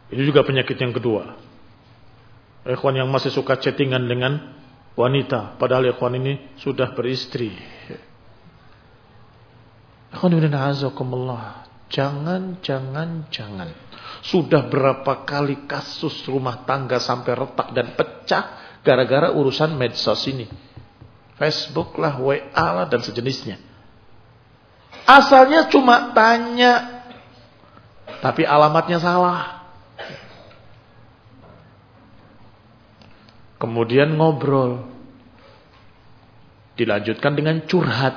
Ini juga penyakit yang kedua. Ikhwan yang masih suka chattingan dengan wanita, padahal ikhwan ini sudah beristri. Ikhwan ibn a'azakumullah, jangan. Sudah berapa kali kasus rumah tangga sampai retak dan pecah gara-gara urusan medsos ini. Facebook lah, WA lah dan sejenisnya. Asalnya cuma tanya, tapi alamatnya salah. Kemudian ngobrol, dilanjutkan dengan curhat,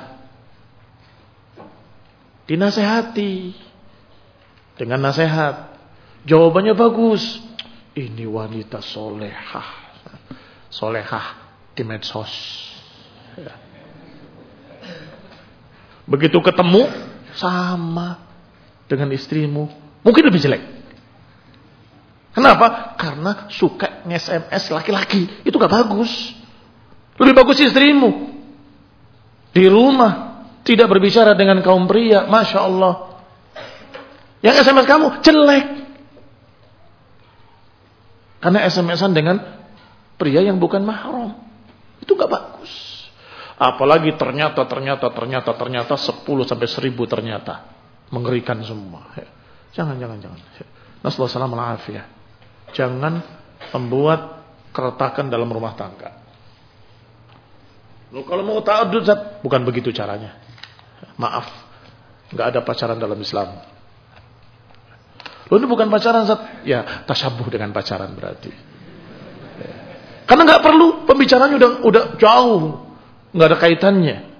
dinasehati dengan nasihat, jawabannya bagus. Ini wanita solehah di medsos. Begitu ketemu sama dengan istrimu, mungkin lebih jelek. Kenapa? Karena suka nge-SMS laki-laki. Itu gak bagus. Lebih bagus istrimu di rumah, tidak berbicara dengan kaum pria. Masya Allah. Yang SMS kamu jelek, karena SMS-an dengan pria yang bukan mahram. Itu gak bagus. Apalagi ternyata 10 sampai 1000 ternyata. Mengerikan semua. Jangan. Nasallahu alaihi wasallam. Jangan membuat keretakan dalam rumah tangga. Loh, kalau mau ta'addud, bukan begitu caranya. Maaf, nggak ada pacaran dalam Islam. Loh, ini bukan pacaran, Zat. Ya, tasyabuh dengan pacaran berarti. Karena nggak perlu, pembicaraannya udah jauh, nggak ada kaitannya.